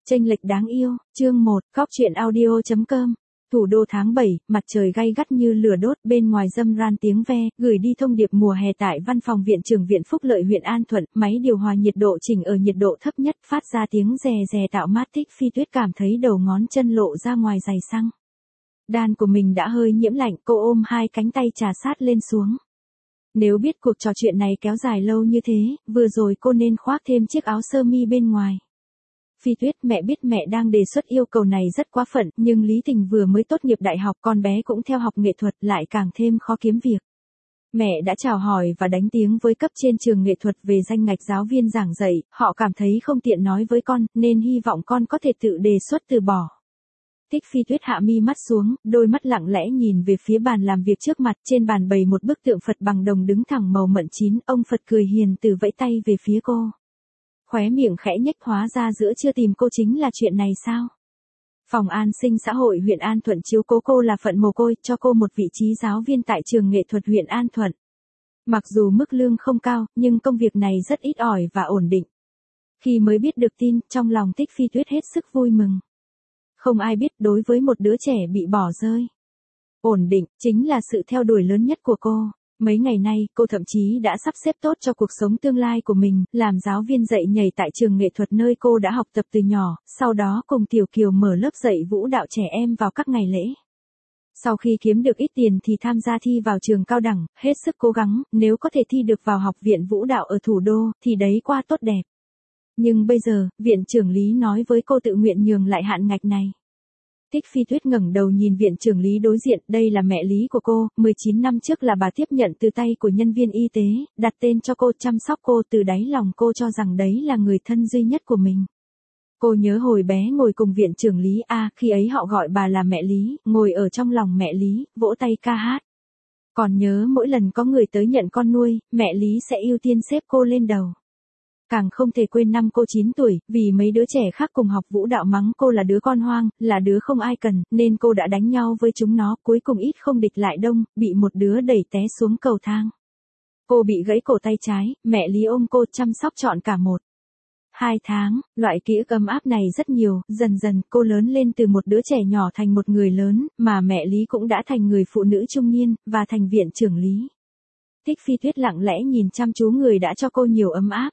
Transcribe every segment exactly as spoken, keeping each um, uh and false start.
Chênh lệch đáng yêu, chương một, Cóc truyện audio chấm com. Thủ đô tháng bảy, mặt trời gay gắt như lửa đốt, bên ngoài râm ran tiếng ve, gửi đi thông điệp mùa hè tại văn phòng viện trưởng Viện Phúc Lợi huyện An Thuận, máy điều hòa nhiệt độ chỉnh ở nhiệt độ thấp nhất, phát ra tiếng rè rè tạo mát. Thích Phi Tuyết cảm thấy đầu ngón chân lộ ra ngoài giày xăng. Đan của mình đã hơi nhiễm lạnh, cô ôm hai cánh tay trà sát lên xuống. Nếu biết cuộc trò chuyện này kéo dài lâu như thế, vừa rồi cô nên khoác thêm chiếc áo sơ mi bên ngoài. Phi Tuyết, mẹ biết mẹ đang đề xuất yêu cầu này rất quá phận, nhưng Lý Tình vừa mới tốt nghiệp đại học, con bé cũng theo học nghệ thuật, lại càng thêm khó kiếm việc. Mẹ đã chào hỏi và đánh tiếng với cấp trên trường nghệ thuật về danh ngạch giáo viên giảng dạy, họ cảm thấy không tiện nói với con, nên hy vọng con có thể tự đề xuất từ bỏ. Thích Phi Tuyết hạ mi mắt xuống, đôi mắt lặng lẽ nhìn về phía bàn làm việc trước mặt, trên bàn bày một bức tượng Phật bằng đồng đứng thẳng màu mận chín, ông Phật cười hiền từ vẫy tay về phía cô. Khóe miệng khẽ nhếch, hóa ra giữa chưa tìm cô chính là chuyện này sao? Phòng an sinh xã hội huyện An Thuận chiếu cố cô là phận mồ côi, cho cô một vị trí giáo viên tại trường nghệ thuật huyện An Thuận. Mặc dù mức lương không cao, nhưng công việc này rất ít ỏi và ổn định. Khi mới biết được tin, trong lòng Thích Phi Tuyết hết sức vui mừng. Không ai biết đối với một đứa trẻ bị bỏ rơi, ổn định chính là sự theo đuổi lớn nhất của cô. Mấy ngày nay, cô thậm chí đã sắp xếp tốt cho cuộc sống tương lai của mình, làm giáo viên dạy nhảy tại trường nghệ thuật nơi cô đã học tập từ nhỏ, sau đó cùng Tiểu Kiều mở lớp dạy vũ đạo trẻ em vào các ngày lễ. Sau khi kiếm được ít tiền thì tham gia thi vào trường cao đẳng, hết sức cố gắng, nếu có thể thi được vào học viện vũ đạo ở thủ đô, thì đấy quá tốt đẹp. Nhưng bây giờ, viện trưởng Lý nói với cô tự nguyện nhường lại hạn ngạch này. Thích Phi Tuyết ngẩng đầu nhìn viện trưởng Lý đối diện, đây là mẹ Lý của cô, mười chín năm trước là bà tiếp nhận từ tay của nhân viên y tế, đặt tên cho cô, chăm sóc cô, từ đáy lòng cô cho rằng đấy là người thân duy nhất của mình. Cô nhớ hồi bé ngồi cùng viện trưởng Lý A, khi ấy họ gọi bà là mẹ Lý, ngồi ở trong lòng mẹ Lý, vỗ tay ca hát. Còn nhớ mỗi lần có người tới nhận con nuôi, mẹ Lý sẽ ưu tiên xếp cô lên đầu. Càng không thể quên năm cô chín tuổi, vì mấy đứa trẻ khác cùng học vũ đạo mắng cô là đứa con hoang, là đứa không ai cần, nên cô đã đánh nhau với chúng nó, cuối cùng ít không địch lại đông, bị một đứa đẩy té xuống cầu thang. Cô bị gãy cổ tay trái, mẹ Lý ôm cô chăm sóc trọn cả một. Hai tháng, loại ký ức ấm áp này rất nhiều, dần dần cô lớn lên từ một đứa trẻ nhỏ thành một người lớn, mà mẹ Lý cũng đã thành người phụ nữ trung niên, và thành viện trưởng Lý. Thích Phi Tuyết lặng lẽ nhìn chăm chú người đã cho cô nhiều ấm áp.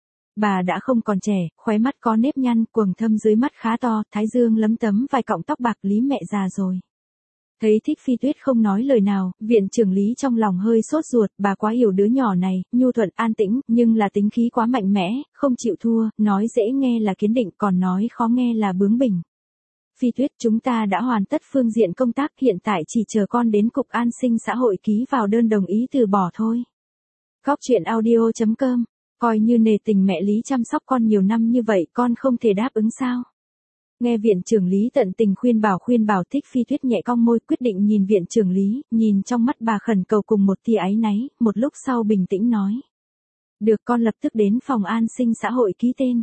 Bà đã không còn trẻ, khóe mắt có nếp nhăn, quầng thâm dưới mắt khá to, thái dương lấm tấm vài cọng tóc bạc. Lý mẹ già rồi. Thấy Thích Phi Tuyết không nói lời nào, viện trưởng Lý trong lòng hơi sốt ruột, bà quá hiểu đứa nhỏ này, nhu thuận an tĩnh, nhưng là tính khí quá mạnh mẽ, không chịu thua, nói dễ nghe là kiên định, còn nói khó nghe là bướng bỉnh. Phi Tuyết, chúng ta đã hoàn tất phương diện công tác, hiện tại chỉ chờ con đến cục an sinh xã hội ký vào đơn đồng ý từ bỏ thôi. Cóc truyện audio chấm com. Coi như nề tình mẹ Lý chăm sóc con nhiều năm như vậy, con không thể đáp ứng sao? Nghe viện trưởng Lý tận tình khuyên bảo khuyên bảo, Thích Phi Tuyết nhẹ cong môi, quyết định nhìn viện trưởng Lý, nhìn trong mắt bà khẩn cầu cùng một tia áy náy, một lúc sau bình tĩnh nói. Được, con lập tức đến phòng an sinh xã hội ký tên.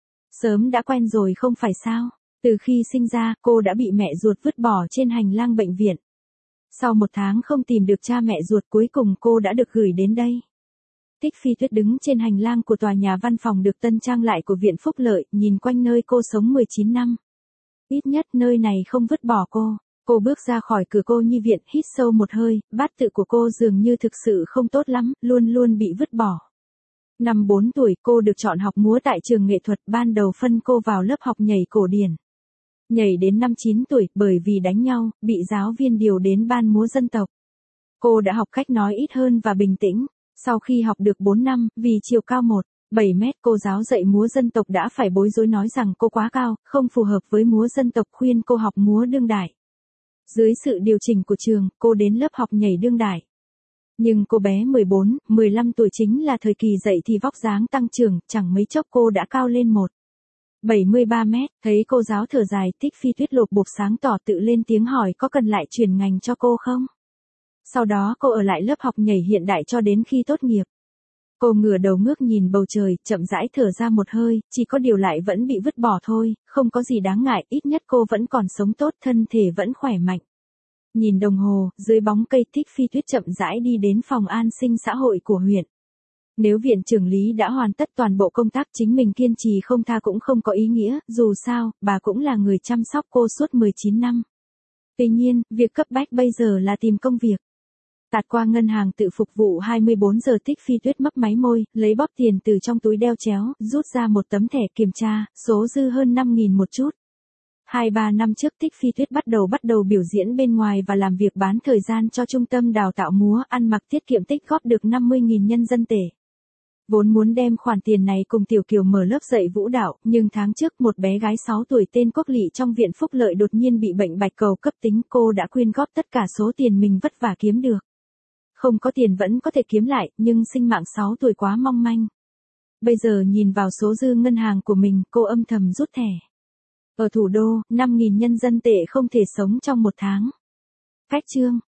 Sớm đã quen rồi không phải sao? Từ khi sinh ra, cô đã bị mẹ ruột vứt bỏ trên hành lang bệnh viện. Sau một tháng không tìm được cha mẹ ruột, cuối cùng cô đã được gửi đến đây. Thích Phi Tuyết đứng trên hành lang của tòa nhà văn phòng được tân trang lại của Viện Phúc Lợi, nhìn quanh nơi cô sống mười chín năm. Ít nhất nơi này không vứt bỏ cô. Cô bước ra khỏi cửa cô nhi viện, hít sâu một hơi, bát tự của cô dường như thực sự không tốt lắm, luôn luôn bị vứt bỏ. Năm bốn tuổi, cô được chọn học múa tại trường nghệ thuật, ban đầu phân cô vào lớp học nhảy cổ điển. Nhảy đến năm chín tuổi, bởi vì đánh nhau, bị giáo viên điều đến ban múa dân tộc. Cô đã học cách nói ít hơn và bình tĩnh. Sau khi học được bốn năm, vì chiều cao một phẩy bảy mét, cô giáo dạy múa dân tộc đã phải bối rối nói rằng cô quá cao, không phù hợp với múa dân tộc, khuyên cô học múa đương đại. Dưới sự điều chỉnh của trường, cô đến lớp học nhảy đương đại. Nhưng cô bé mười bốn, mười lăm tuổi chính là thời kỳ dậy thì vóc dáng tăng trưởng, chẳng mấy chốc cô đã cao lên một phẩy bảy mươi ba mét, thấy cô giáo thở dài, Thích Phi Tuyết lột bột sáng tỏ tự lên tiếng hỏi có cần lại chuyển ngành cho cô không? Sau đó cô ở lại lớp học nhảy hiện đại cho đến khi tốt nghiệp. Cô ngửa đầu ngước nhìn bầu trời, chậm rãi thở ra một hơi, chỉ có điều lại vẫn bị vứt bỏ thôi, không có gì đáng ngại, ít nhất cô vẫn còn sống tốt, thân thể vẫn khỏe mạnh. Nhìn đồng hồ, dưới bóng cây, Thích Phi Tuyết chậm rãi đi đến phòng an sinh xã hội của huyện. Nếu viện trưởng lý đã hoàn tất toàn bộ công tác chính mình kiên trì không tha cũng không có ý nghĩa, dù sao, bà cũng là người chăm sóc cô suốt mười chín năm. Tuy nhiên, việc cấp bách bây giờ là tìm công việc. Tạt qua ngân hàng tự phục vụ hai mươi bốn giờ Tích Phi Tuyết mấp máy môi, lấy bóp tiền từ trong túi đeo chéo, rút ra một tấm thẻ kiểm tra, số dư hơn năm nghìn một chút. Hai ba năm trước Tích Phi Tuyết bắt đầu bắt đầu biểu diễn bên ngoài và làm việc bán thời gian cho trung tâm đào tạo múa ăn mặc tiết kiệm tích góp được năm mươi nghìn nhân dân tệ. Vốn muốn đem khoản tiền này cùng Tiểu Kiều mở lớp dạy vũ đạo, nhưng tháng trước một bé gái sáu tuổi tên Quốc Lị trong viện phúc lợi đột nhiên bị bệnh bạch cầu cấp tính, cô đã quyên góp tất cả số tiền mình vất vả kiếm được. Không có tiền vẫn có thể kiếm lại, nhưng sinh mạng sáu tuổi quá mong manh. Bây giờ nhìn vào số dư ngân hàng của mình, cô âm thầm rút thẻ. Ở thủ đô, năm nghìn nhân dân tệ không thể sống trong một tháng. Cách chương